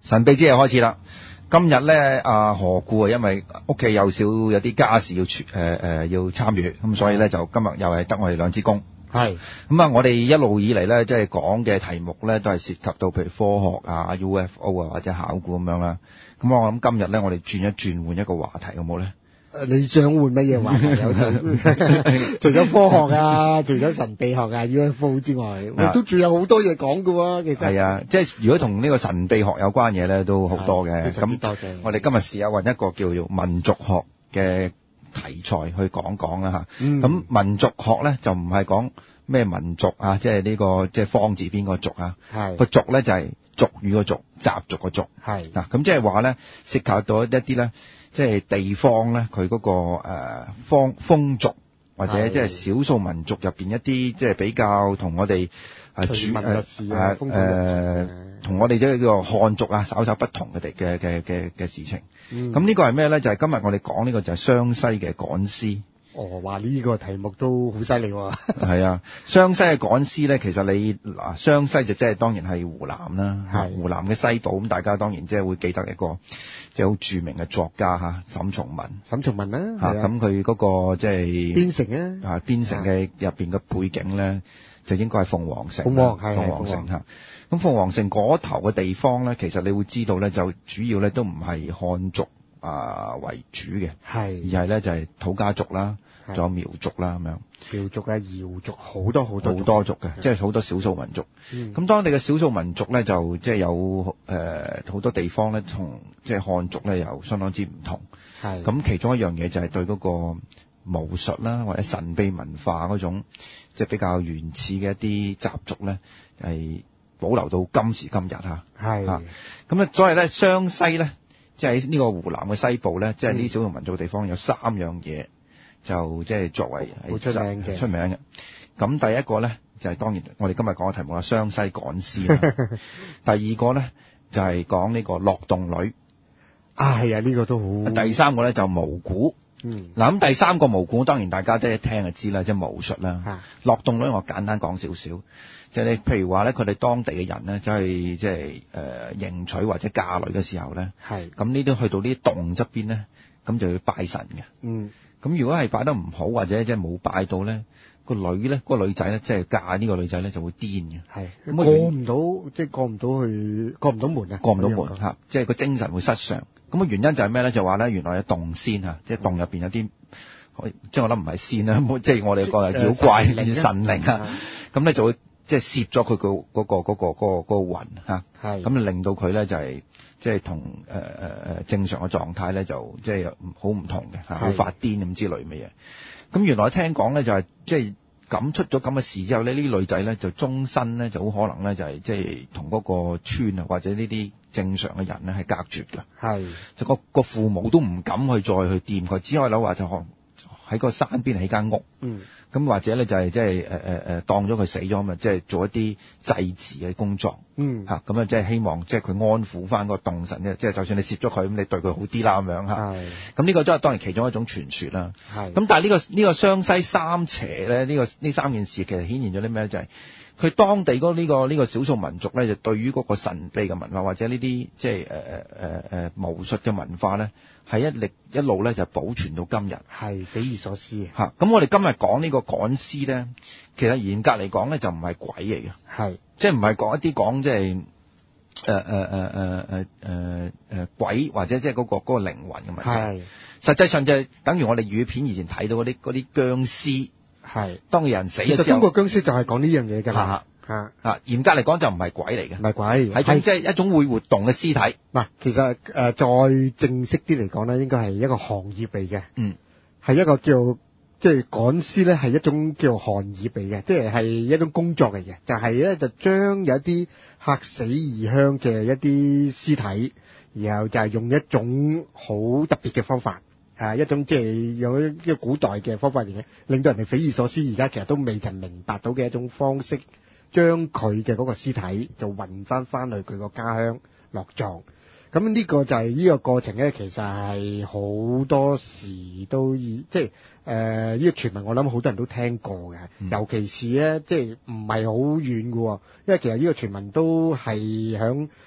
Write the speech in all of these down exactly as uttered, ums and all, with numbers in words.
神秘之夜開始啦！今日咧，阿何故啊，因為屋企有少有啲家事要誒誒、呃、要參與，咁所以咧就今日又係得我哋兩支公。 係咁啊！我哋一路以嚟咧，即係講嘅題目咧，都係涉及到譬如科學啊、U F O 啊或者考古咁樣啦。咁我諗今日咧，我哋轉一轉，換一個話題好冇咧？ 誒，你想換乜嘢話題？有除咗科學啊，除咗神秘學啊、U F O 之外，我都仲有好多嘢講㗎喎。其實係啊，即係如果同呢個神秘學有關嘢咧，都好多嘅。咁多謝我哋今日試下揾一個叫做民族學嘅題材去講講啦嚇。咁、嗯、民族學咧就唔係講咩民族啊，即係呢、這個即係方字邊個族啊。係個族咧就係、是、俗語個族，習俗個族。係嗱，咁即係話咧，涉及到一啲咧。即係地方咧，佢嗰、那個誒、呃、風風俗或者即係少數民族入邊一啲即係比較同我哋誒主誒誒誒同我哋即係呢個漢族啊稍稍不同嘅地嘅嘅嘅嘅事情。咁、嗯、呢個係咩咧？就係、是、今日我哋講呢個就係湘西嘅趕屍。哦，話呢個題目都好犀利喎。係啊，湘西嘅趕屍咧，其實你嗱湘西就即係當然係湖南啦，係湖南嘅西部。咁大家當然即係會記得一個即係好著名嘅作家嚇沈從文。沈從文啦，嚇咁佢嗰個即係邊城啊，啊邊城嘅入邊嘅背景咧，就應該係鳳凰城。鳳凰係鳳凰城嚇。咁鳳凰城嗰頭嘅地方咧，其實你會知道咧，就主要咧都唔係漢族啊為主嘅，係而係咧就係土家族啦。仲有苗族啦咁樣，苗族啊、瑤族好多好多好多族嘅，即係好多少數民族。咁、嗯、當地嘅少數民族咧，就即係有誒好、呃、多地方咧，同即係漢族咧，又相當之唔同。係咁，其中一樣嘢就係對嗰個巫術啦，或者神秘文化嗰種即係比較原始嘅一啲習俗咧，係保留到今時今日嚇。係啊，咁咧，所以咧，湘西咧，即係喺呢個湖南嘅西部咧，即係呢少數民族嘅地方有三樣嘢。就即係作為好出名嘅，出名嘅。咁第一個咧就係、是、當然我哋今日講嘅題目係湘西趕屍啦。第二個咧就係、是、講呢個落洞女。啊，係啊，呢、這個都好。第三個咧就巫蠱。嗯。嗱咁第三個巫蠱當然大家都一聽就知啦，即係巫術啦。落洞女我簡單講少少，即係你譬如話咧，佢哋當地嘅人咧，就係即係誒迎娶或者嫁女嘅時候咧，係咁呢啲去到呢啲洞側邊咧，咁就要拜神嘅。嗯。咁如果係擺得唔好或者即係冇擺到咧，個女咧，個女仔咧，即係嫁呢個女仔咧就會癲嘅。係咁過唔到，即係過唔到去，過唔到門啊！過唔到門嚇，即係個精神會失常。咁啊原因就係咩咧？就話咧原來有洞仙嚇，即係洞入邊有啲，即係我諗唔係仙啦，即係我哋個妖怪、神靈啊。咁咧就會即係攝咗佢個嗰個嗰個嗰個嗰個魂嚇。係咁令到佢咧就係。即係同誒誒誒正常嘅狀態咧，就即係好唔同嘅嚇，好發癲咁之類嘅嘢。咁原來聽講咧就係即係咁出咗咁嘅事之後咧，呢啲女仔咧就終身咧就好可能咧就係即係同嗰個村啊或者呢啲正常嘅人咧係隔絕嘅。係就個個父母都唔敢去再去掂佢，只可以諗話就可能喺個山邊起間屋。嗯。咁或者咧就係即係誒誒誒當咗佢死咗嘛，即係做一啲祭祀嘅工作。嗯。嚇咁啊，即係希望即係佢安撫翻個洞神啫，即係就算你攝咗佢，咁你對佢好啲啦咁樣嚇。係。咁呢個都係當然其中一種傳說啦。係。咁但係呢個呢個湘西三邪咧，呢個呢三件事其實顯現咗啲咩咧？就係佢當地嗰呢個呢個少數民族咧，就對於嗰個神秘嘅文化或者呢啲即係誒誒誒誒巫術嘅文化咧，係一力一路咧就保存到今日。係匪夷所思嚇。咁我哋今日講呢個趕屍咧，其實嚴格嚟講咧就唔係鬼嚟嘅。係。即係唔係講一啲講即係誒誒誒誒誒誒誒鬼或者即係嗰個嗰個靈魂嘅問題。係。實際上就係等於我哋粵語片以前睇到嗰啲嗰啲殭屍。係，當個人死咗之後，其實中國殭屍就係講呢樣嘢㗎啦。嚇嚇，嚴格嚟講就唔係鬼嚟嘅，唔係鬼，係種即係一種會活動嘅屍體。嗱，其實誒、呃、再正式啲嚟講咧，應該係一個行業嚟嘅。嗯，係一個叫即係趕屍咧，係一種叫行業嚟嘅，即係係一種工作嚟嘅。就係、是、咧，就將有一啲嚇死異鄉嘅一啲屍體，然後就係用一種好特別嘅方法。啊，一種即係有一個古代嘅方法嚟嘅，令到人哋匪夷所思。而家其實都未曾明白到嘅一種方式，將佢嘅嗰個屍體就運翻翻去佢個家鄉落葬。咁呢個就係呢個過程咧，其實係好多時都以即係誒呢個傳聞，我諗好多人都聽過嘅、嗯。尤其是咧，即係唔係好遠嘅喎，因為其實呢個傳聞都係響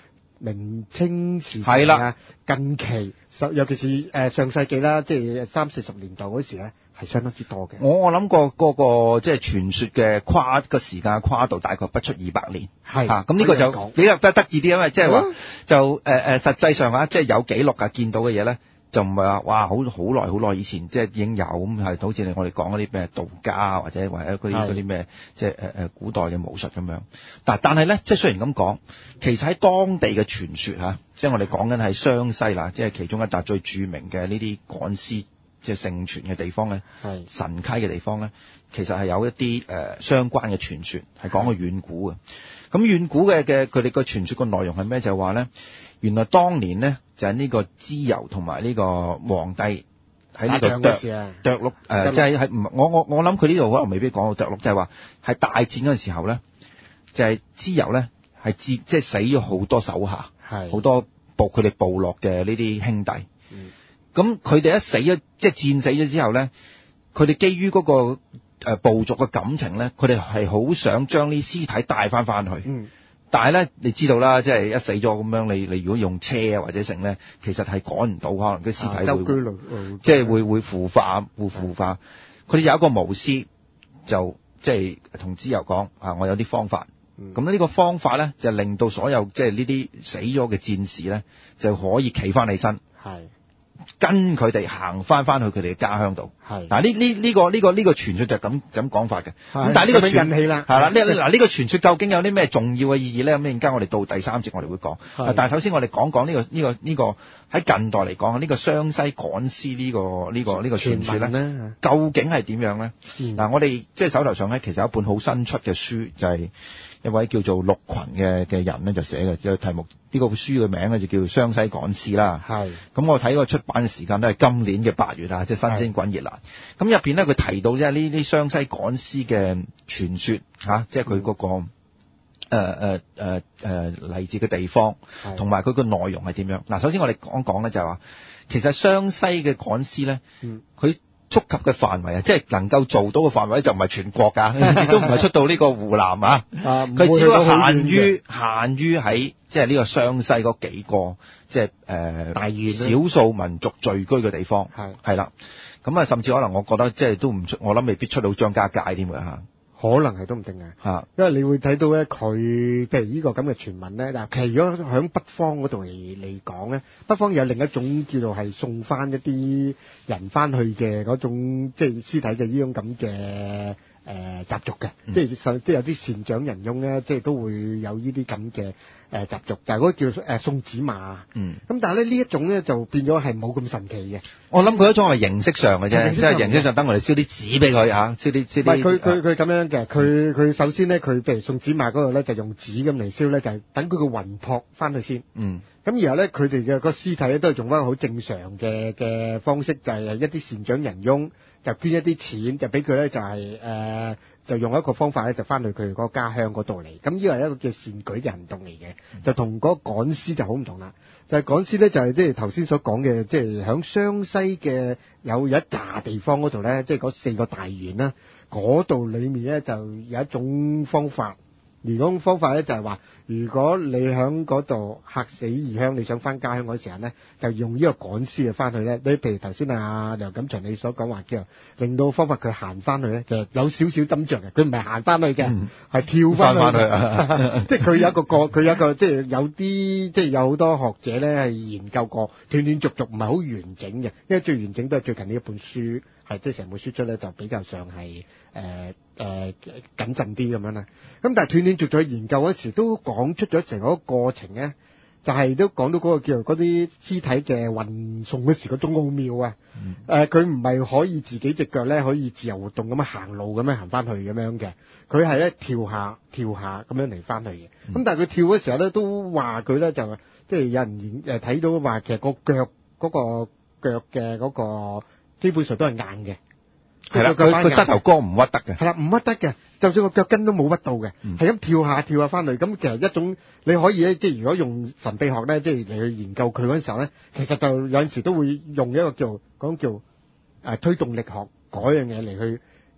明清時期係啦啊，近期尤其是誒上世紀啦，即係三四十年代嗰時咧，係相當之多嘅。 我我諗過嗰個即係傳說嘅跨個時間嘅跨度大概不出二百年。 係嚇，咁呢個就比較得得意啲，因為即係話就誒誒實際上啊，即係有記錄啊，見到嘅嘢咧。就唔係話哇好好耐好耐以前即係已經有咁係好似我哋講嗰啲咩道家或者或者嗰啲嗰啲咩即係誒誒古代嘅武術咁樣。但但係咧即係雖然咁講，其實喺當地嘅傳說嚇，即係我哋講緊係湘西啦，即係其中一笪最著名嘅呢啲趕屍即係盛傳嘅地方咧，神溪嘅地方咧，其實係有一啲誒、呃、相關嘅傳說係講個遠古嘅。咁遠古嘅嘅佢哋個傳說個內容係咩？就係話咧。原來當年呢，就係、是、呢個蚩尤同埋呢個皇帝喺呢個涿涿鹿誒，即係喺唔我我我諗佢呢度可能未必講到涿鹿，就係話係大戰嗰陣時候咧，就係蚩尤咧係即係死咗好多手下，好多部佢哋部落嘅呢啲兄弟。咁佢哋一死咗，即係戰死咗之後咧，佢哋基於嗰、那個、呃、部族嘅感情咧，佢哋係好想將呢屍體帶翻翻去。嗯但係咧，你知道啦，即係一死咗咁樣，你你如果用車啊或者剩咧，其實係趕唔到，可能啲屍體會、啊呃、即係會會腐化，會腐化。佢哋有一個巫師就即係同蚩尤講啊，我有啲方法。咁、嗯、呢個方法咧就令到所有即係呢啲死咗嘅戰士咧就可以企翻起身。係。跟佢哋行翻翻去佢哋嘅家鄉度，係嗱呢呢呢個呢、這個呢、這個傳說就係咁咁講法嘅。咁但係呢個傳引起啦，係啦呢嗱呢個傳說究竟有啲咩重要嘅意義咧？咁陣間我哋到第三節我哋會講。但係首先我哋講講呢個呢、這個呢、這個喺近代嚟講呢、這個湘西趕屍呢個呢、這個呢、這個傳說咧，究竟係點樣咧？嗱、嗯、我哋即係手頭上咧，其實有一本好新出嘅書，就係、是、一位叫做陸群嘅嘅人咧就寫嘅，即係題目。呢、這個書嘅名咧就叫做湘西趕屍啦。係。咁我睇個出版嘅時間都係今年嘅八月啊，即係新鮮滾熱辣。咁入邊咧佢提到即係呢啲湘西趕屍嘅傳說嚇，即係佢嗰個誒誒誒誒嚟自嘅地方，同埋佢個內容係點樣？嗱，首先我哋講講咧就係話，其實湘西嘅趕屍咧，佢、嗯。觸及嘅範圍啊，即係能夠做到嘅範圍就唔係全國㗎，亦都唔係出到呢個湖南啊。佢只不過限於限於喺即係呢個湘西嗰幾個即係誒大縣少數民族聚居嘅地方。係係啦，咁啊，甚至可能我覺得即係都唔出，我諗未必出到張家界添㗎嚇。可能係都唔定嘅，嚇，因為你會睇到咧，佢譬如呢個咁嘅傳聞咧，嗱，其實如果喺北方嗰度嚟嚟講咧，北方有另一種叫做係送翻一啲人翻去嘅嗰種，即係屍體嘅呢種咁嘅誒習俗嘅，嗯、即係即係有啲善長人翁咧，即係都會有呢啲咁嘅誒習俗，但係嗰個叫誒、呃、送紙馬，嗯，咁但係咧呢一種咧就變咗係冇咁神奇嘅。我諗佢一種係形式上嘅啫，即係形式上等我哋燒啲紙俾佢嚇，燒啲燒啲。唔係佢佢佢咁樣嘅，佢佢首先咧，佢譬如送紙馬嗰度咧，就用紙咁嚟燒咧，就係等佢個魂魄翻去先。嗯。咁然後咧，佢哋嘅個屍體咧都係用翻個好正常嘅嘅方式，就係、是、一啲善長人翁就捐一啲錢，就俾佢咧就係、是、誒、呃、就用一個方法咧就翻去佢嗰個家鄉嗰度嚟。咁呢個係一個叫善舉嘅行動嚟嘅，就同嗰個趕屍就好唔同啦。就係、是、趕屍咧，就係即係頭先所講嘅，即係響湘西嘅有有一紮地方嗰度咧，即係嗰四個大縣啦，嗰度裡面咧就有一種方法。而嗰種方法咧就係話，如果你喺嗰度客死異鄉，你想翻家鄉嗰時候咧，就用呢個趕屍嘅翻去咧。你譬如頭先阿梁錦祥你所講話叫令到方法佢行翻去咧，其實有少少斟酌嘅。佢唔係行翻去嘅，係、嗯、跳翻去。去即係佢有一個個，佢有一個即係有啲即係有好多學者咧係研究過，斷斷續續唔係好完整嘅。因為最完整都係最近呢一本書。係即係成本書出咧，就比較上係誒誒謹慎啲咁樣啦。咁但係斷斷續續去研究嗰時，都講出咗成個過程咧，就係、是、都講到嗰個叫做嗰啲屍體嘅運送嗰時嗰種奧妙啊。誒佢唔係可以自己隻腳咧可以自由活動咁樣行路咁樣行翻去咁樣嘅，佢係咧跳下跳下咁樣嚟翻去嘅。咁、嗯、但係佢跳嘅時候咧，都話佢咧就即係有人研誒睇到話，其實個腳嗰、嗰個腳嘅嗰個。基本上都係硬嘅，係啦，佢佢膝頭哥唔屈得嘅，係啦，唔屈得嘅，就算個腳跟都冇屈到嘅，係、嗯、咁跳下跳下翻嚟，咁其實一種你可以咧，即係如果用神秘學咧，即係嚟去研究佢嗰陣時候咧，其實就有陣時都會用一個叫講叫誒、呃、推動力學嗰樣嘢嚟去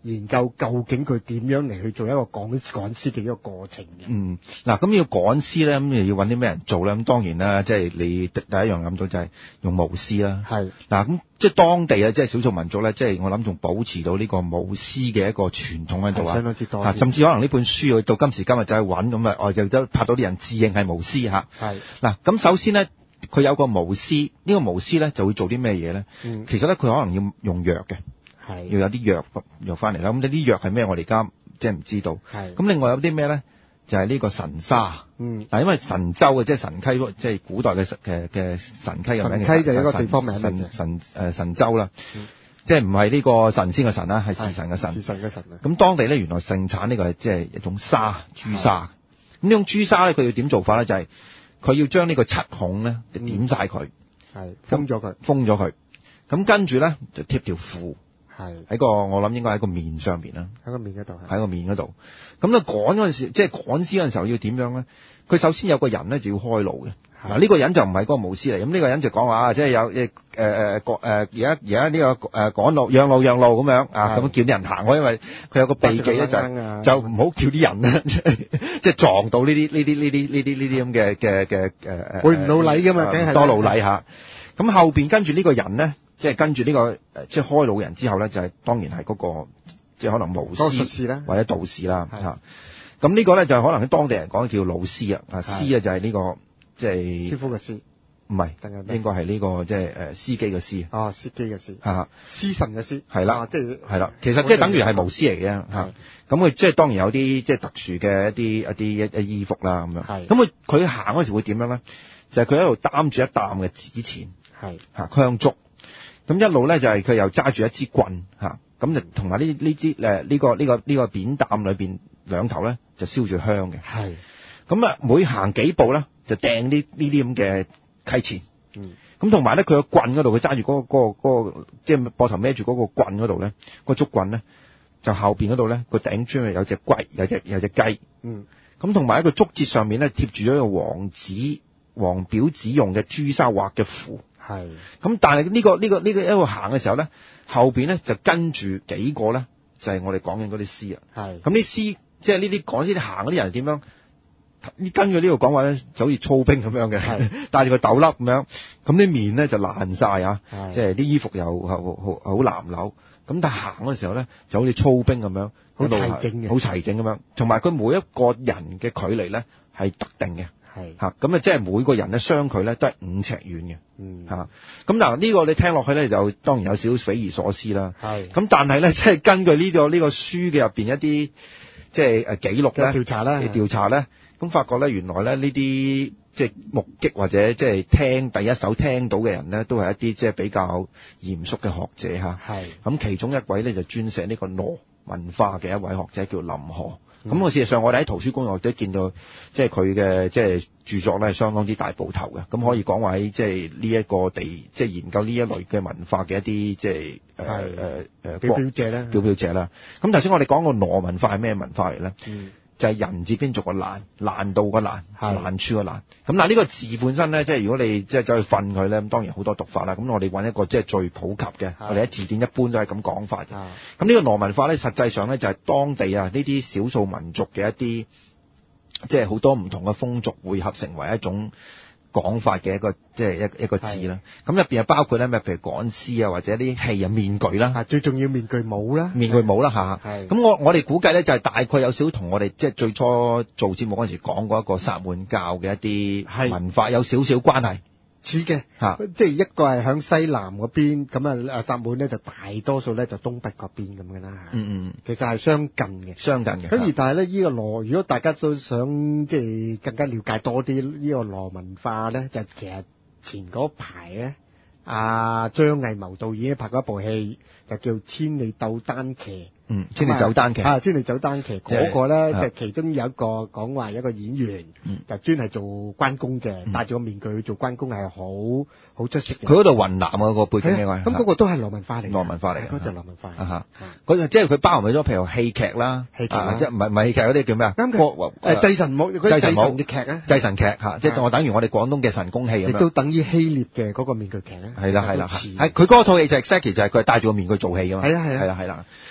研究究竟佢點樣嚟去做一個趕趕屍嘅一個過程嘅。 嗯，嗱，咁要趕屍咧，咁又要揾啲咩人做咧？咁當然啦，即係你第一樣諗到就係用巫師啦。 係嗱，咁即係當地啊，即係少數民族咧，即係我諗仲保持到呢個巫師嘅一個傳統喺度啊， 相當之多。 甚至可能呢本書去到今時今日就去揾咁啊，我就都拍到啲人自認係巫師嚇。係嗱，咁首先咧，佢有個巫師，呢個巫師咧就會做啲咩嘢咧？嗯，其實咧佢可能要用藥嘅。係要有啲藥藥翻嚟啦，咁呢啲藥係咩？我哋而家即係唔知道。係咁，另外有啲咩咧？就係、是、呢個神沙。嗯，嗱，因為神州嘅即係神溪，即係古代嘅嘅嘅神溪嘅名。 神溪就係一個地方名。 神神誒神州啦，嗯、即係唔係呢個神仙嘅神啦，係時神嘅神。 時神嘅神啊！ 咁當地咧原來盛產呢個係即係一種沙朱砂。咁呢種朱砂咧，佢要點做法咧？就係、是、佢要將呢個七孔咧就點晒佢，係封咗佢，封咗佢。咁跟住咧就貼條符。係喺個我諗應該喺個面上邊啦，喺個面嗰度，喺個面嗰度。咁咧趕嗰陣時，即係趕屍嗰陣時候要點樣咧？佢首先有個人咧就要開路嘅。嗱，呢個人就唔係嗰個巫師嚟，咁呢個人就講話，即係有誒誒誒誒而家而家呢個誒趕路讓路讓路咁樣啊，咁叫啲人行。我因為佢有個秘技咧，就係就唔好叫啲人咧，即係即係撞到呢啲呢啲呢啲呢啲呢啲咁嘅嘅嘅誒誒，會唔老禮㗎嘛，梗係多老禮嚇。咁後邊跟住呢個人咧。即係跟住呢、這個誒，即係開路人之後咧，就係、是、當然係嗰、那個即係可能巫師或者道士啦嚇。咁呢個咧就係可能喺當地人講叫老師啊，啊師啊就係呢、這個即係師傅嘅師，唔係應該係呢、這個即係誒司機嘅司。哦，司機嘅司嚇，師神嘅師係啦，即係係啦。其實即係等於係巫師嚟嘅嚇。咁佢即係當然有啲即係特殊嘅一啲一啲一衣服啦咁樣。咁佢佢行嗰時會點樣咧？就係佢喺度擔住一擔嘅紙錢，係嚇香燭。咁一路咧就係、是、佢又揸住一支棍嚇，咁就同埋呢呢支誒呢、這個呢、這個呢、這個扁擔裏邊兩頭咧就燒住香嘅。係咁啊，每行幾步咧就掟呢呢啲咁嘅溪錢。嗯。咁同埋咧，佢個棍嗰度，佢揸住嗰個嗰、那個那個即係膊頭孭住嗰個棍嗰度咧，個竹棍咧就後邊嗰度咧個頂磚有隻龜，有隻有隻雞。嗯。咁同埋喺個竹節上面咧貼住咗一個黃紙黃表紙用嘅朱砂畫嘅符。係，咁但係呢、這個呢、這個呢、這個一路行嘅時候咧，後邊咧就跟住幾個咧，就係、是、我哋講緊嗰啲師啊。係，咁啲師即係呢啲講師行嗰啲人點樣？跟住呢度講話咧，就好似操兵咁樣嘅，帶住個斗笠咁樣，咁啲面咧就爛晒啊，即係啲衣服又好好好藍紐，咁但係行嘅時候咧，就好似操兵咁樣，好齊整嘅，好齊整咁樣，同埋佢每一個人嘅距離咧係特定嘅。係吓，咁啊，即係每個人咧相距咧都係五尺遠嘅。嗯，吓，咁嗱呢個你聽落去咧就當然有少少匪夷所思啦。係，咁但係咧即係根據呢、這個呢、這個書嘅入邊一啲即係誒記錄咧，調查啦，調查咧，咁發覺咧原來咧呢啲即係目擊或者即係聽第一手聽到嘅人咧，都係一啲即係比較嚴肅嘅學者吓。係，咁其中一位咧就專寫呢個羅文化嘅一位學者叫林河。咁、嗯、我事實上我哋喺圖書館我都見到，即係佢嘅即係著作咧係相當之大部頭嘅，咁可以講話喺即係呢一個地，即係研究呢一類嘅文化嘅一啲即係誒誒誒表表者咧，表表者啦。咁頭先我哋講個羅文化係咩文化嚟咧？嗯，就係、是、人字邊做個難，難度個難，難處個難。咁嗱呢個字本身咧，即係如果你即係走去訓佢咧，咁當然好多讀法啦。咁我哋揾一個即係最普及嘅，我哋喺字典一般都係咁講法嘅。咁呢個羅文化咧，實際上咧就係當地啊呢啲少數民族嘅一啲，即係好多唔同嘅風俗匯合成為一種講法嘅一個即係一一個字啦。咁入邊又包括咧咩？譬如趕屍啊，或者啲戲啊、面具啦。最重要面具帽啦。面具帽啦嚇。係。咁我我哋估計咧就係大概有少少同我哋即係最初做節目嗰陣時講過一個薩滿教嘅一啲文化有少少關係。似嘅嚇，即係一個係響西南嗰邊，咁啊啊薩滿咧就大多數咧就東北嗰邊咁嘅啦嚇。嗯嗯，其實係相近嘅，相近嘅。咁而但係咧呢個羅，如果大家都想即係更加了解多啲呢個羅文化咧，就其實前嗰排咧，阿張藝謀導演拍過一部戲，就叫《千里鬥單騎》。嗯，千里走單騎啊，千里走單騎嗰個咧，就其中有一個講話一個演員，就專係做關公嘅，戴住個面具去做關公係好好出色嘅。佢嗰度雲南嗰個背景嘅話，咁嗰個都係羅文化嚟，羅文化嚟，嗰就羅文化。啊嚇，嗰即係佢包含咗譬如戲劇啦，戲劇即係唔係唔係戲劇嗰啲叫咩啊？誒祭神舞，祭神舞嘅劇啊，祭神劇嚇，即係我等於我哋廣東嘅神功戲咁樣。亦都等於希臘嘅嗰個面具劇咧。係啦係啦，係佢嗰套戲就 exactly 就係佢係戴住個面具做戲㗎嘛。係啊係啊係啦係啦，咁呢？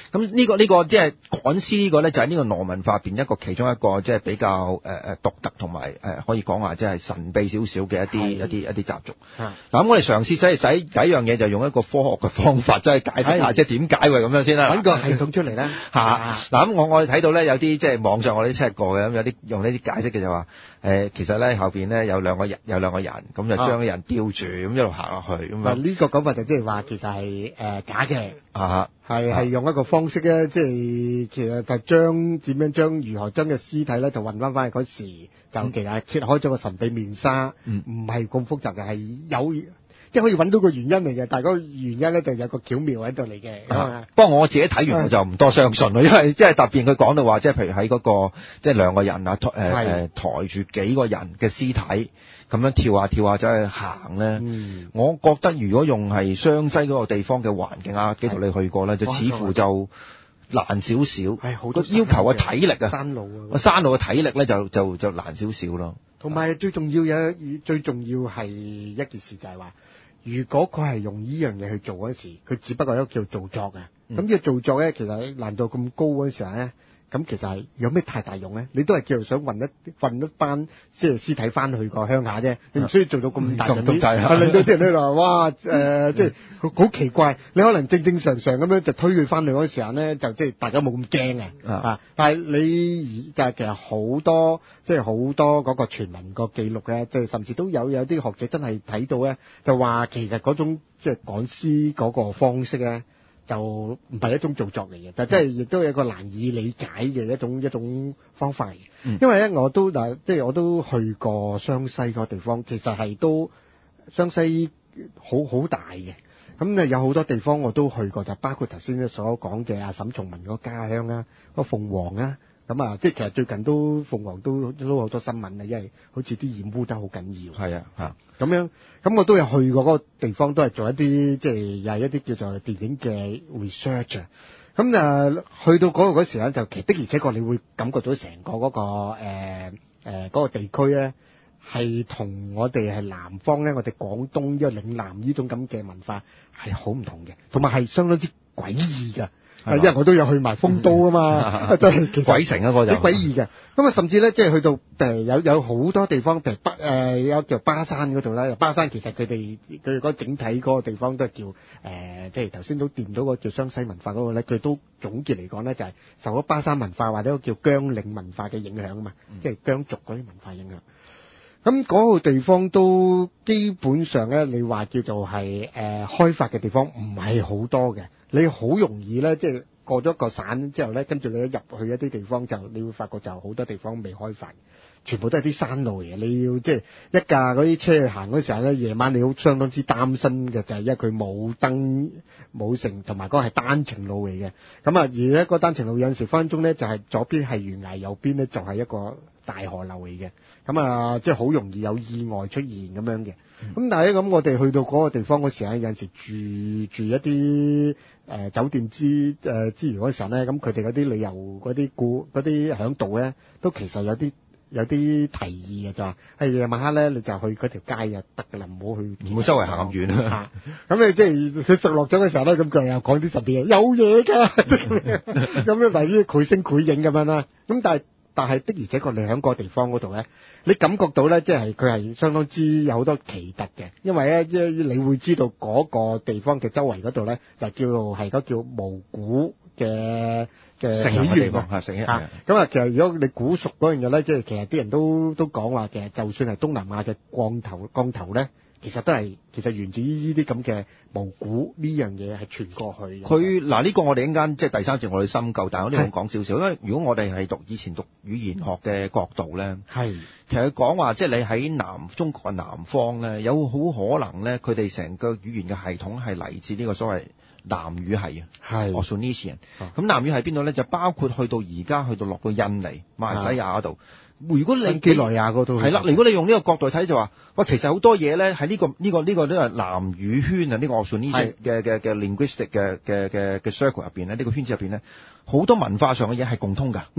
呢個呢個即係趕屍呢個咧，就係呢個羅文化入邊一個其中一個即係比較誒誒獨特同埋誒可以講話即係神秘少少嘅一啲一啲一啲習俗。嗱咁我哋嘗試使使第一樣嘢就用一個科學嘅方法，即係解釋下即係點解會咁樣先啦。 揾個系統出嚟啦。 嚇嗱咁我我哋睇到咧有啲即係網上我哋 check 過嘅，咁有啲用呢啲解釋嘅就話誒其實咧後邊咧有兩個人有兩個人咁就將啲人吊住咁一路行落去咁樣。 呢個講法就即係話其實係誒假嘅。 啊， 係係用一個方式咧，即係其實就將點樣將如何將嘅屍體咧就運翻翻去嗰時，就其實揭開咗個神秘面紗，唔係咁複雜嘅，係有即係可以揾到個原因嚟嘅，但係嗰個原因咧就有個巧妙喺度嚟嘅。 不過我自己睇完我就唔多相信咯，因為即係特別佢講到話，即係譬如喺嗰個即係兩個人啊，誒誒抬住幾個人嘅屍體。咁樣跳下跳下走去行咧、嗯，我覺得如果用係湘西嗰個地方嘅環境啊，幾度你去過咧，就似乎就難少少。係好多要求嘅體力啊， 山路啊，山路嘅體力咧就就就難少少咯。 同埋最重要有最重要係一件事就係話，如果佢係用呢樣嘢去做嗰時，佢只不過一個叫做作嘅。咁、嗯、呢個做作咧，其實難度咁高嗰時候咧。咁其實係有咩太大用咧？你都係叫做想運一運一班即係屍體翻去個鄉下啫，你唔需要做到咁大嘅，係令到啲人咧話哇誒、呃，即係好奇怪。你可能正正常常咁樣就推佢翻去嗰個時候咧，就即係大家冇咁驚嘅啊。但係你就係其實好多即係好多嗰個傳聞個記錄嘅，即係甚至都有有啲學者真係睇到咧，就話其實嗰種即係趕屍嗰個方式咧。就唔係一種造作嚟嘅，就即係亦都有一個難以理解嘅一種一種方法嚟嘅、嗯。因為咧，我都嗱，即係我都去過湘西個地方，其實係都湘西好好大嘅。咁啊，有好多地方我都去過，就包括頭先所講嘅阿沈從文個家鄉啊，個鳳凰啊。咁啊，即係其實最近都鳳凰都都好多新聞啊，因為好似啲染污得好緊要。係啊，嚇咁樣，咁我都有去過嗰個地方，都係做一啲即係又係一啲叫做電影嘅 research 啊。咁啊，去到嗰個嗰時咧，就其實的而且確你會感覺到成個嗰、嗰個誒誒嗰個地區咧，係同我哋係南方咧，我哋廣東呢個嶺南呢種咁嘅文化係好唔同嘅，同埋係相當之詭異㗎。因為我都有去埋豐都啊嘛，真係其實鬼城啊嗰就幾詭異嘅。咁啊，甚至咧，即係去到誒有有好多地方，譬如北誒、呃、有叫巴山嗰度咧。巴山其實佢哋佢嗰整體嗰個地方都係叫誒，即係頭先都掂到個叫湘西文化嗰個咧，佢都總結嚟講咧，就係受咗巴山文化或者個叫姜嶺文化嘅影響啊嘛，嗯、即係姜族嗰啲文化影響。咁嗰個地方都基本上咧，你話叫做係誒、呃、開發嘅地方唔係好多嘅。你好容易咧，即係過咗一個省之後咧，跟住你一入去一啲地方就，你會發覺就好多地方未開發，全部都係啲山路嚟嘅。你要即係一架嗰啲車去行嗰時候咧，夜晚你好相當之擔心嘅，就係因為佢冇燈冇城，同埋嗰個係單程路嚟嘅。咁啊，而一個單程路有陣時分分鐘咧，就係左邊係懸崖，右邊咧就係一個大河流嚟嘅。咁啊，即係好容易有意外出現咁樣嘅。咁、嗯、但係咧，咁我哋去到嗰個地方嗰時候，有陣時住住一啲誒、呃、酒店之誒之餘嗰時候咧，咁佢哋嗰啲旅遊嗰啲顧嗰啲響度咧，都其實有啲有啲提議嘅，就話係夜晚黑咧，你就去嗰條街就得㗎啦，唔好去唔好周圍行咁遠啊。 咁你即係佢熟落咗嘅時候咧，咁佢又講啲神秘嘢，有嘢㗎，咁樣例如繪聲繪影咁樣啦。咁但係。但係的而且確，你喺個地方嗰度咧，你感覺到咧，即係佢係相當之有好多奇特嘅，因為咧，即係你會知道嗰個地方嘅周圍嗰度咧，就叫做係嗰叫巫蠱嘅嘅起源啊。咁啊，其實如果你估熟嗰樣嘢咧，即係其實啲人都都講話嘅，就算係東南亞嘅降頭降頭咧。其實都係，其實源自於呢啲咁嘅巫蠱呢樣嘢係傳過去嘅。佢嗱呢個我哋陣間即係第三節我哋深究，但係我呢度講少少，因為如果我哋係讀以前讀語言學嘅角度咧，係其實講話即係你喺南中國嘅南方咧，有好可能咧，佢哋成個語言嘅系統係嚟自呢個所謂南語系啊，係 Austronesian。咁南語系邊度咧？就包括去到而家去到落到印尼、馬來西亞嗰度。如果你幾內亞嗰度係啦，如果你用呢個角度睇就話，喂，其實好多嘢咧喺呢個呢、呢個呢、呢個都係南語圈啊，呢、呢個 Austronesian 嘅嘅嘅 linguistic 嘅嘅嘅嘅 circle 入邊咧，呢、呢個圈子入邊咧，好多文化上嘅嘢係共通㗎。嗯，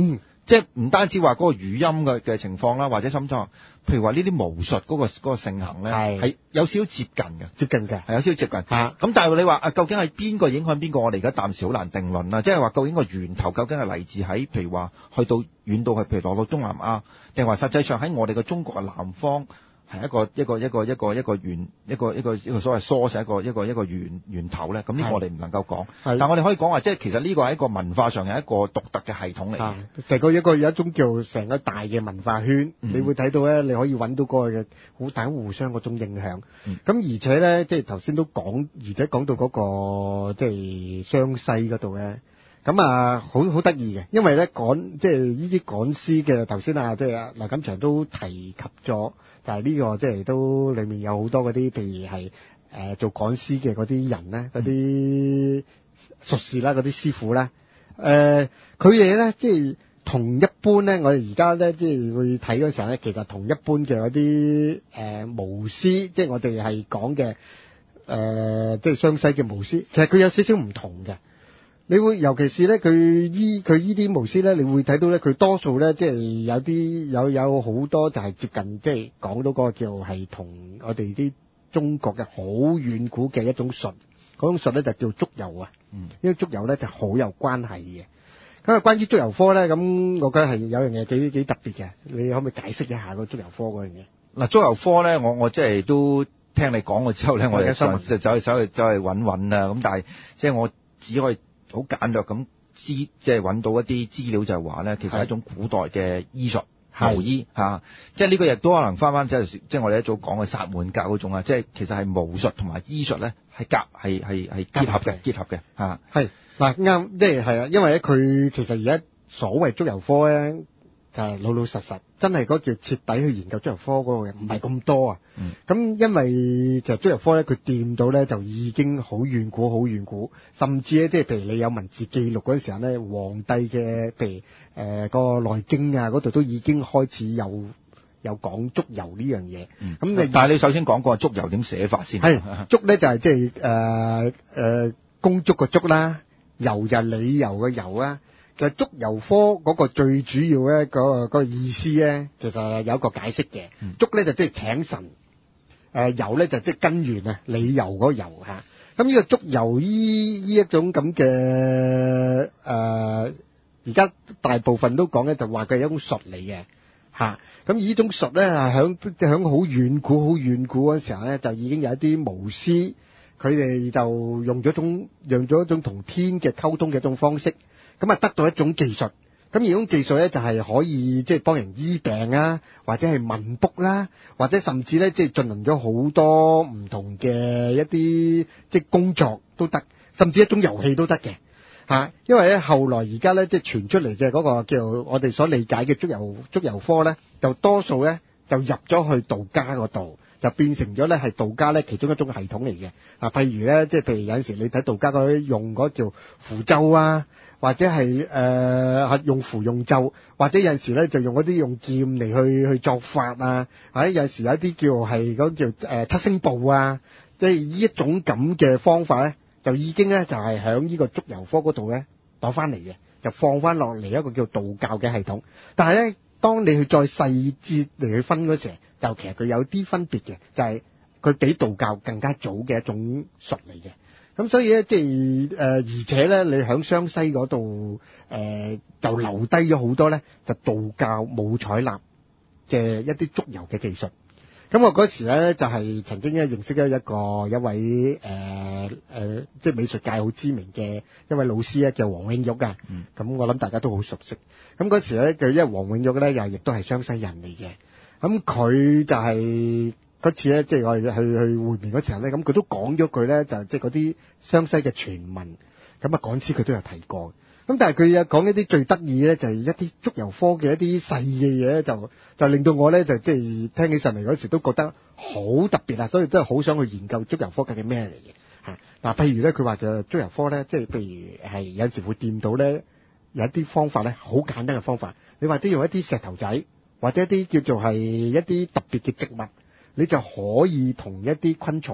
即係唔單止話嗰個語音嘅嘅情況啦，或者甚至話，譬如話呢啲巫術嗰個嗰個盛行咧，係有少少接近嘅， 接近嘅， 係有少少接近。咁但係你話啊，究竟係邊個影響邊個？我哋而家暫時好難定論啦。即係話究竟個源頭究竟係嚟自喺譬如話去到遠到去譬如落到東南亞，定係話實際上喺我哋嘅中國嘅南方？係一個一個一個一個一個源一個一個一個所謂 source 一個一個一個源源頭咧，咁呢個我哋唔能夠講，但我哋可以講話，即係其實呢個係一個文化上係一個獨特嘅系統嚟嘅， 成個一個有一種叫成個大嘅文化圈，嗯、你會睇到咧，你可以揾到嗰個嘅好大互相嗰種影響。咁、嗯、而且咧，即係頭先都講，而且講到嗰、嗰個即係湘西嗰度咧。咁啊，好好得意嘅，因為咧趕即係呢啲趕屍嘅頭先啊，即係劉錦祥都提及咗，就係、是、呢、這個即係都裡面有好多嗰啲，譬如係誒、呃、做趕屍嘅嗰啲人咧，嗰啲術士啦，嗰啲師傅啦，誒佢哋咧即係同一般咧，我哋而家咧即係會睇嗰時候咧，其實同一般嘅嗰啲誒巫師，即係我哋係講嘅誒，即係湘西嘅巫師，其實佢有少少唔同嘅。你會尤其是咧，佢依佢依啲巫師咧，你會睇到咧，佢多數咧，即係有啲有有好多就係接近，即係講到嗰個叫係同我哋啲中國嘅好遠古嘅一種術，嗰種術咧就叫祝由啊。嗯，因為祝由咧就好有關係嘅。咁啊，關於祝由科咧，咁我覺得係有樣嘢幾幾特別嘅，你可唔可以解釋一下個祝由科嗰樣嘢？ 嗱，祝由科咧，我我即係都聽你講過之後咧，我哋就就走去走去走去揾揾啦。咁但係即係我只可以好簡略咁知，即係揾到一啲資料就係話咧，其實係一種古代嘅醫術，巫醫嚇，即係呢個亦都可能翻翻即係即係我哋一早講嘅薩滿教嗰種啊，即係其實係巫術同埋醫術咧係夾係係係結合嘅，結合嘅嚇。 係嗱啱，即係係啊，因為咧佢其實而家所謂祝由科咧。就係老老實實，真係嗰叫徹底去研究祝由科嗰個嘅，唔係咁多啊。咁、嗯、因為其實祝由科咧，佢掂到咧就已經好遠古，好遠古，甚至咧即係譬如你有文字記錄嗰陣時候咧，皇帝嘅譬如誒、呃嗰個內經啊嗰度都已經開始有有講祝由呢樣嘢。咁、嗯、你但係你首先講過祝由點寫法先？ 係祝咧就係即係誒誒恭祝個祝啦，由就係理由嘅由啦。其實祝由科嗰個最主要咧，嗰個嗰個意思咧，其實有一個解釋嘅。祝咧就即係請神，誒由咧就即係根源啊，理由嗰個由嚇。咁呢個祝由依依一種咁嘅誒，而家大部分都講咧，就話佢係一種術嚟嘅嚇。咁而呢種術咧係響響好遠古、好遠古嗰時候咧，就已經有一啲巫師，佢哋就用咗一種用咗一種同天嘅溝通嘅一種方式。咁啊，得到一種技術，咁而種技術咧就係可以即係幫人醫病啊，或者係問卜啦，或者甚至咧即係進行咗好多唔同嘅一啲即係工作都得，甚至一種遊戲都得嘅嚇。因為咧後來而家咧即係傳出嚟嘅嗰個叫我哋所理解嘅祝由祝由科咧，就多數咧就入咗去道家嗰度，就變成咗咧係道家咧其中一種系統嚟嘅。啊，譬如咧即係譬如有陣時你睇道家嗰啲用嗰叫符咒啊。或者係誒、呃、用符用咒，或者有陣時咧就用嗰啲用劍嚟去去作法啊，或者有陣時有一啲叫係嗰叫誒、呃、七星步啊，即係呢一種咁嘅方法咧，就已經咧就係喺呢個祝由科嗰度咧攞翻嚟嘅，就放翻落嚟一個叫道教嘅系統。但係咧，當你去再細節嚟去分嗰時，就其實佢有啲分別嘅，就係佢比道教更加早嘅一種術嚟嘅。咁所以咧，即係誒，而且咧，你喺湘西嗰度誒，就留低咗好多咧，就道教冇採納嘅一啲祝由嘅技術。咁我嗰時咧就係、是、曾經咧認識咗一個一位誒誒、呃呃，即係美術界好知名嘅一位老師咧，叫黃永玉啊。咁、嗯、我諗大家都好熟悉。咁嗰時咧，佢因為黃永玉咧又亦都係湘西人嚟嘅。咁佢就係、是。嗰次咧，即係我哋去去會面嗰時候咧，咁佢都講咗句咧，就即係嗰啲湘西嘅傳聞，咁啊講師佢都有提過。咁但係佢又講一啲最得意咧，就係一啲祝由科嘅一啲細嘅嘢咧，就就令到我咧就即係聽起上嚟嗰時都覺得好特別啊！所以都係好想去研究祝由科究竟咩嚟嘅嚇。嗱，譬如咧，佢話嘅祝由科咧，即係譬如係有時會掂到咧，有一啲方法咧，好簡單嘅方法，你或者用一啲石頭仔，或者一啲叫做係一啲特別嘅植物。你就可以同一啲昆蟲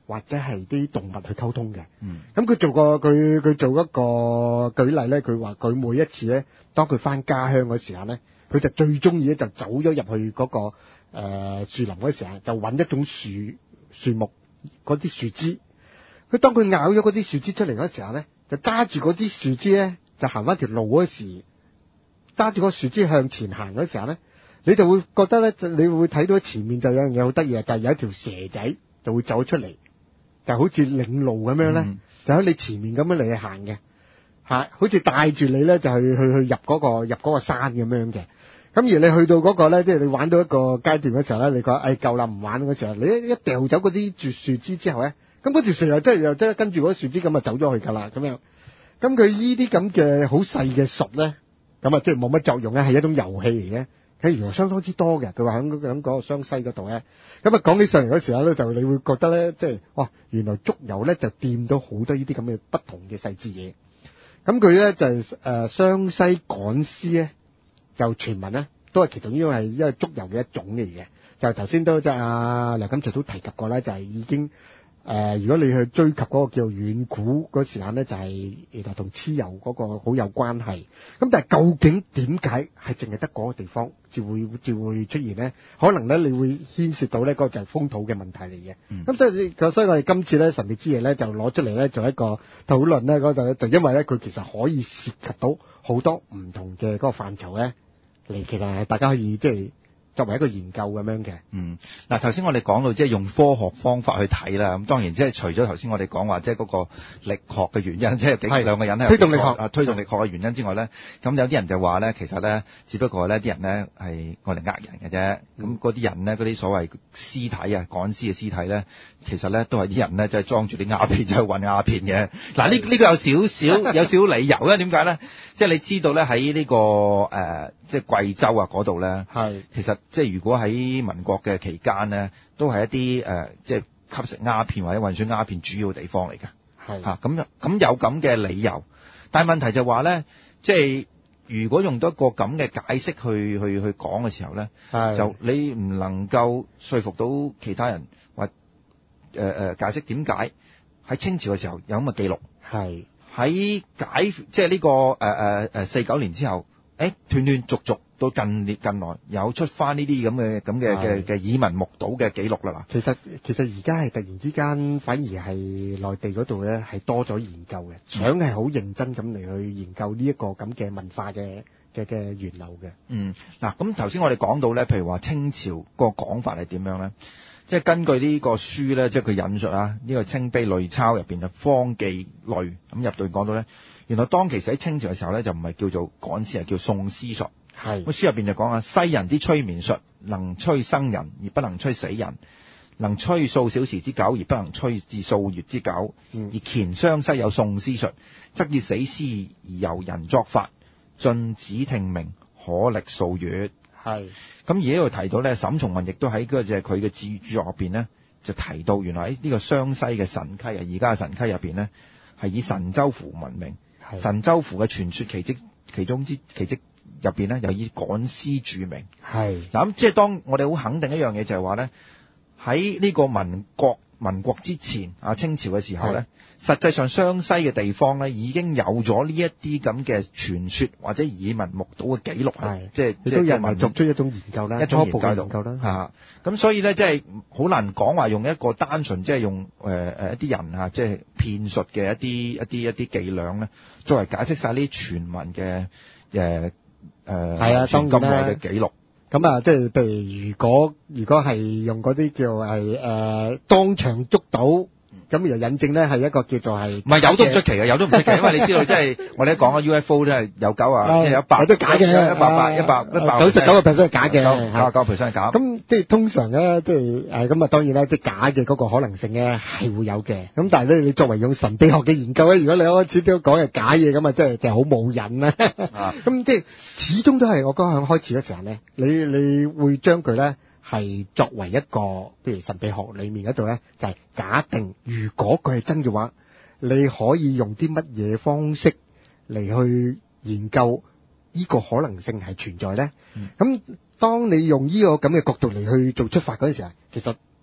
或者係啲動物去溝通嘅。 嗯。 咁佢做過佢佢做一個舉例咧，佢話佢每一次咧，當佢翻家鄉嗰時候咧，佢就最中意咧就走咗入去嗰、那個誒、呃、樹林嗰時候，就揾一種樹樹木嗰啲樹枝。佢當佢咬咗嗰啲樹枝出嚟嗰時候咧，就揸住嗰啲樹枝咧，就行翻條路嗰時，揸住個樹枝向前行嗰時候咧，你就會覺得咧，就你會睇到前面就有樣嘢好得意啊，就係、是、有一條蛇仔就會走出嚟，就好似領路咁樣咧，嗯、就喺你前面咁樣嚟行嘅，吓，好似帶住你咧就去去去入嗰、那個入嗰個山咁樣嘅。咁而你去到嗰個咧，即係你玩到一個階段嘅時候咧，你覺得誒夠啦，唔玩嗰時候，你一一掉走嗰啲絕樹枝之後咧，咁嗰條蛇又真係又真係跟住嗰樹枝咁啊走咗去㗎啦，咁樣。咁佢依啲咁嘅好細嘅術咧，咁啊即係冇乜作用咧，係一種遊戲嚟嘅。佢原來相當之多嘅，佢話喺喺嗰個湘西嗰度咧。咁啊講起上嚟嗰時候咧，就你會覺得咧，即係哇，原來竹遊咧就掂到好多呢啲咁嘅不同嘅細節嘢。咁佢咧就係誒湘西趕屍咧。就傳聞咧，都係其中呢個係因為竹遊嘅一種嚟嘅。就頭先都即係阿梁錦祥都提及過啦，就係、是、已經誒、呃，如果你去追及嗰個叫遠古嗰時間咧，就係原來同蚩尤嗰個好有關係。咁但係究竟點解係淨係得嗰個地方至會至會出現咧？可能咧你會牽涉到咧嗰個就係風土嘅問題嚟嘅。咁、嗯、所以所以我哋今次咧神秘之夜咧就攞出嚟咧做一個討論咧嗰度，就因為咧佢其實可以涉及到好多唔同嘅嗰個範疇咧。嚟，其實大家可以即係作為一個研究咁樣嘅。嗯， 嗱頭先我哋講到即係用科學方法去睇啦，咁當然即係除咗頭先我哋講話即係嗰個力學嘅原因，即係幾兩個人咧推動力學啊推動力學嘅原因之外咧，咁有啲人就話咧，其實咧只不過咧啲人咧係我哋呃人嘅啫。咁嗰啲人咧，嗰啲所謂屍體啊，趕屍嘅屍體咧，其實咧都係啲人咧即係裝住啲鴉片，就係運鴉片嘅。嗱呢呢個有少少有少少理由咧，點解咧？即係你知道咧喺呢個誒、呃、即係貴州啊嗰度咧，係其實即係如果喺民國嘅期間咧，都係一啲誒、呃、即係吸食鴉片或者運輸鴉片主要地方嚟嘅，係嚇咁咁有咁嘅理由。但係問題就話咧，即係如果用到一個咁嘅解釋去去去講嘅時候咧，就你唔能夠說服到其他人或誒誒解釋點解喺清朝嘅時候有咁嘅記錄係。喺解即係呢個誒誒誒四九年之後，誒斷斷續續到近年近來有出翻呢啲咁嘅咁嘅嘅嘅耳聞目睹嘅記錄啦嗱。其實其實而家係突然之間，反而係內地嗰度咧係多咗研究嘅，想係好認真咁嚟去研究呢一個咁嘅文化嘅嘅嘅源流嘅。嗯，嗱咁頭先我哋講到咧，譬如話清朝個講法係點樣咧？即係根據呢個書咧，即係佢引述啊，呢、這個《清碑類鈔》入邊嘅《方記類》咁入到講到咧，原來當其時喺清朝嘅時候咧，就唔係叫做趕屍，係叫送屍術。係個書入邊就講啊，西人之催眠術，能催生人而不能催死人，能催數小時之久而不能催至數月之久。嗯、而黔湘西有送屍術，則以死屍而由人作法，進止聽鳴，可歷數月。係，咁而呢度提到咧，沈從文亦都喺嗰隻佢嘅著著作入邊咧，就提到原來喺呢個湘西嘅神溪啊，而家嘅神溪入邊咧，係以神州符聞名。神州符嘅傳說奇蹟其中之奇蹟入邊咧，又以趕屍著名。係，嗱咁即係當我哋好肯定一樣嘢，就係話咧，喺呢個民國民國之前啊，清朝嘅時候咧，實際上湘西嘅地方咧已經有咗呢一啲咁嘅傳說或者耳聞目睹嘅記錄，係即係亦都有人作出一種研究啦，一種研究啦嚇。咁所以咧，即係好難講話用一個單純即係用誒誒、呃、一啲人啊，即係騙術嘅一啲一啲一啲伎倆咧，作為解釋晒呢啲傳聞嘅誒誒係啊，當咁耐嘅記錄。咁啊，即係譬如如果如果係用嗰啲叫係誒、呃、當場捉到。咁又引證咧係一個叫做係，唔係有都唔出奇嘅，有都唔出奇，因為你知道即係我哋講嘅 U F O 即係有九啊，即係有一百都假嘅，一百八一百一百九十九個 percent 係假嘅，九十九 percent 係假。咁即係通常咧，即係誒咁啊，當然啦，即係假嘅嗰個可能性咧係會有嘅。咁但係咧，你作為用神秘學嘅研究咧，如果你一開始都講係假嘢咁啊，即係就好冇癮啦。咁即係始終都係我講響開始嘅時候咧，你你會將佢咧。係作為一個，譬如神秘學裏面嗰度咧，就係、是、假定如果佢係真嘅話，你可以用啲乜嘢方式嚟去研究呢個可能性係存在咧？咁、嗯、當你用呢個咁嘅角度嚟去做出發嗰陣時候，其實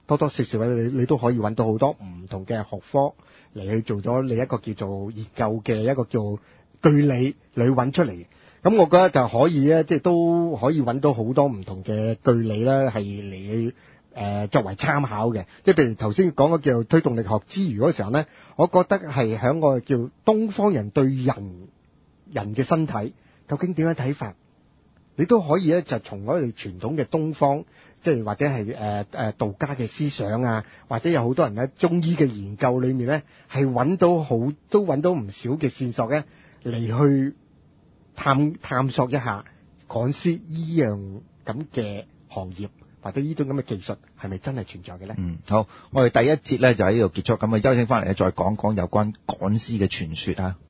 多多少少咧，你你都可以揾到好多唔同嘅學科嚟去做咗你一個叫做研究嘅一個叫據理嚟揾出嚟。咁我覺得就可以咧，即係都可以揾到好多唔同嘅據理咧，係嚟去誒作為參考嘅。即係譬如頭先講嘅叫推動力學之餘嗰時候咧，我覺得係喺個叫東方人對人人嘅身體究竟點樣睇法，你都可以咧就從我哋傳統嘅東方，即係或者係誒誒道家嘅思想啊，或者有好多人喺中醫嘅研究裏面咧，係揾到好都揾到唔少嘅線索咧，嚟去探探索一下趕屍依樣咁嘅行業或者呢種咁嘅技術係咪真係存在嘅咧？ 嗯，好，我哋第一節咧就喺呢度結束，咁啊休息翻嚟咧再講講有關趕屍嘅傳說啊。